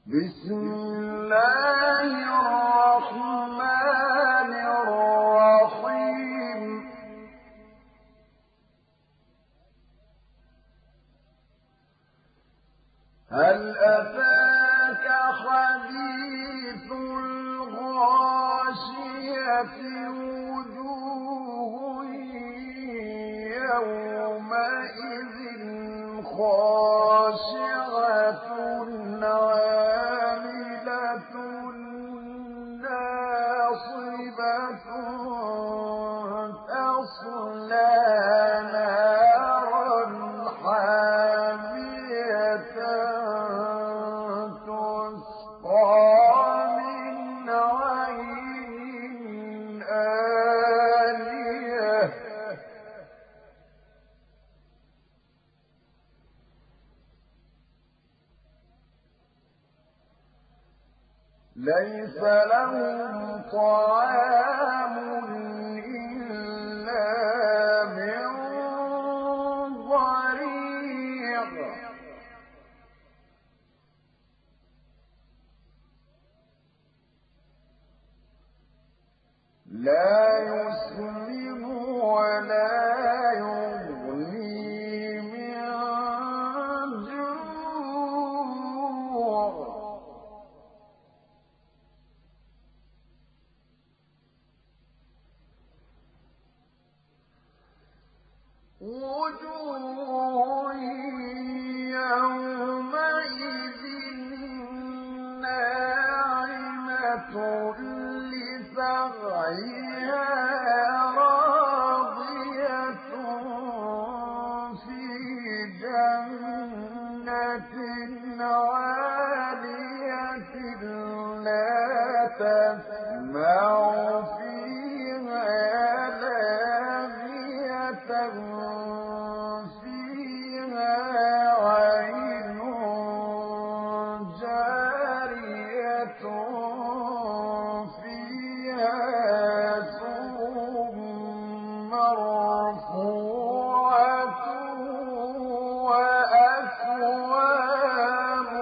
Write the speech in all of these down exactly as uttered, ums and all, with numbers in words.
بسم الله الرحمن الرحيم هل أتاك حديث الغاشية وجوه يومئذ خاشعة عاملة ناصبة تصلى نارا حامية تسقى من عين آنية ليس لهم طعام إلا من ضريع لا يسمن ولا يغني من جوع وجوه يومئذ ناعمة لسعيها راضية في جنة عالية لا تسمع فيها لاغية فيها عين جارية فيها سرر مرفوعة وأكواب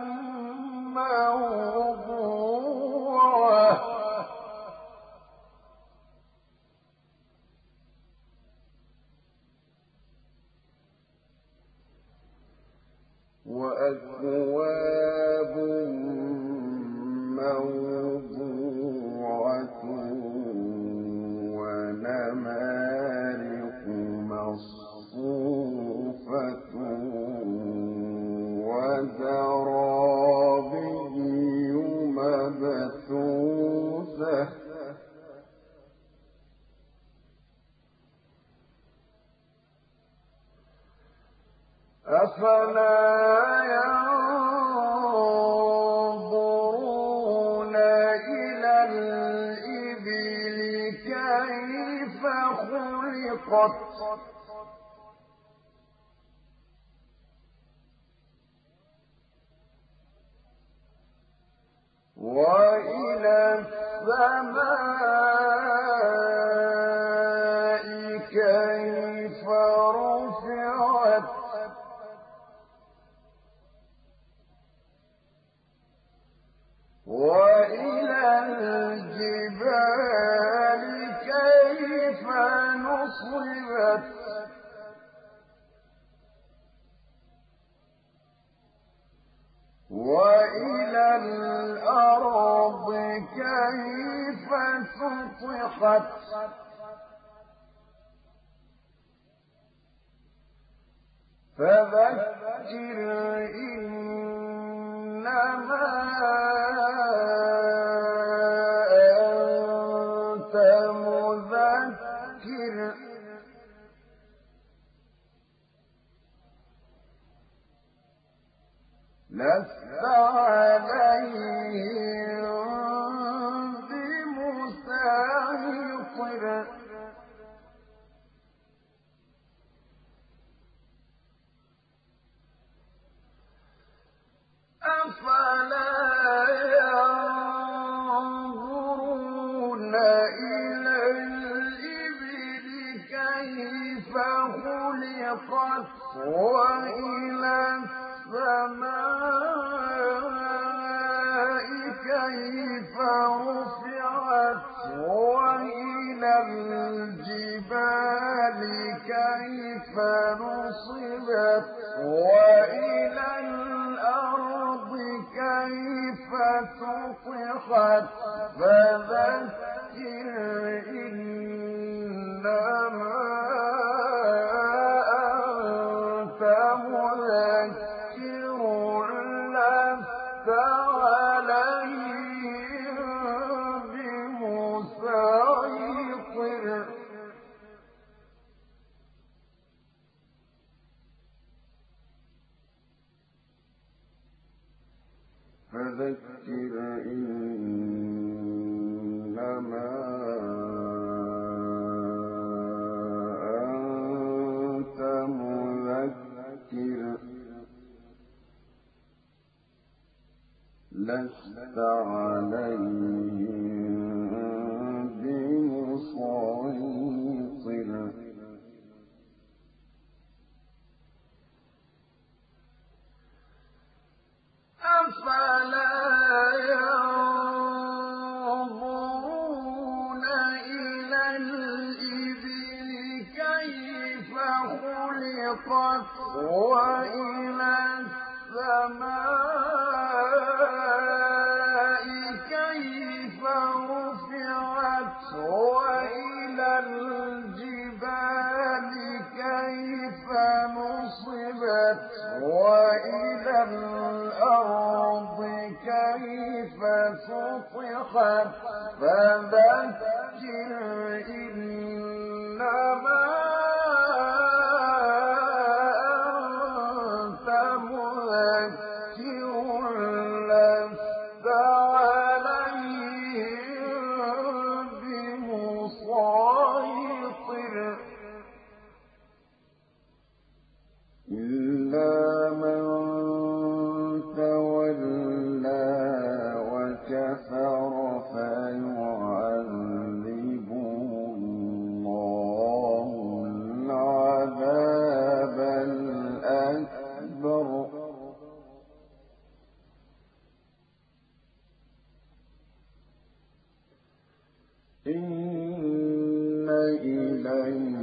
موضوعة وأكواب موضوعة ونمارق مصفوفة وزرابي مبثوثة أفلا ينظرون إلى الإبل كيف خلقت وإلى السماء كيف رفعت وإلى الجبال كيف نصبت وإلى الأرض كيف سطحت فذكر إنما أنت مذكر لست عليهم بمسيطر أفلا ينظرون إلى الإبل كيف خلقت وإلى السماء كيف رفعت وإلى الجبال كيف نصبت وإلى الأرض كيف سطحت فذكر إنما أنت مذكر لست عليهم بمسيطر فذكر إنما أنت مذكر لست عليهم بمسيطر أفلا ينظرون إلى الإبل كيف خلقت وإلى السماء كيف رفعت وإلى الجبال كيف نصبت وإلى الأرض كيف سطحت فذكر إنما أنت مذكر لست عليهم بمسيطر إلا من تولى وكفر فيعذبه الله العذاب الأكبر إن إلينا